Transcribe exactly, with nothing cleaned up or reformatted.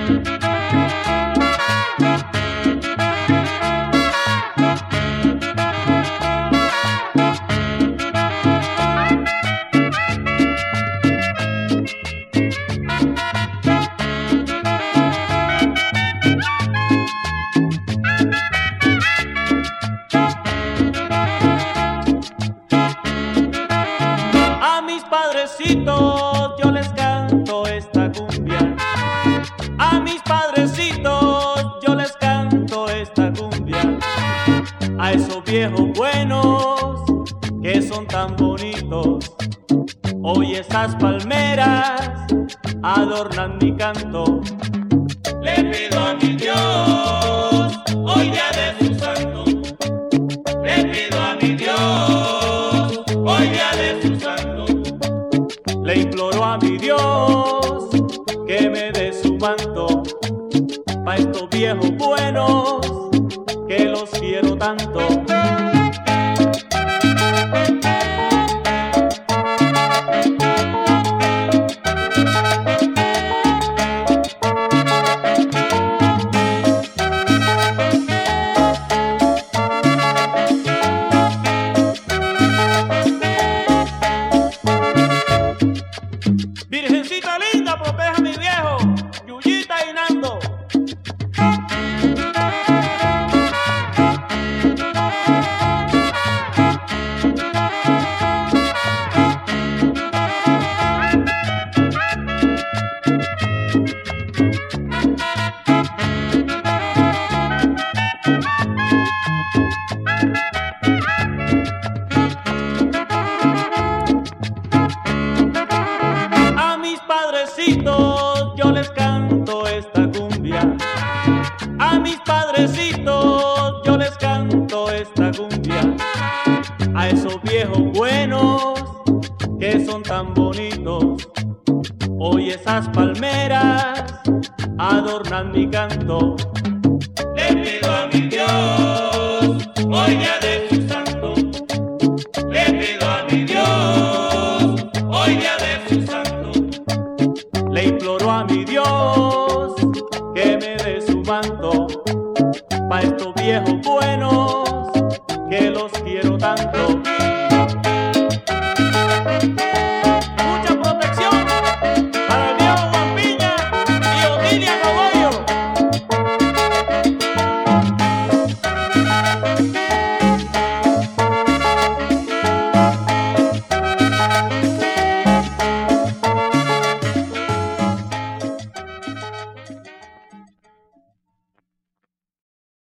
padrecitos yo les canto esta cumbia. A mis padrecitos yo les canto esta cumbia. A esos viejos buenos que son tan bonitos. Hoy esas palmeras adornan mi canto. Le pido a mi Dios, hoy día de su santo. Le pido a mi Dios, hoy día de su santo. Le imploro a mi Dios que me dé su manto pa' estos viejos buenos que los quiero tanto. Virgencita linda, proteja a mi viejo, Yuyita y Nando. Yo les canto esta cumbia. A mis padrecitos yo les canto esta cumbia. A esos viejos buenos que son tan bonitos. Hoy esas palmeras adornan mi canto. Le pido a mi Dios, hoy día de su santo. Le pido a mi Dios, hoy día de su santo. Le imploro a mi Dios que me dé su manto pa' estos viejos buenos que los quiero tanto.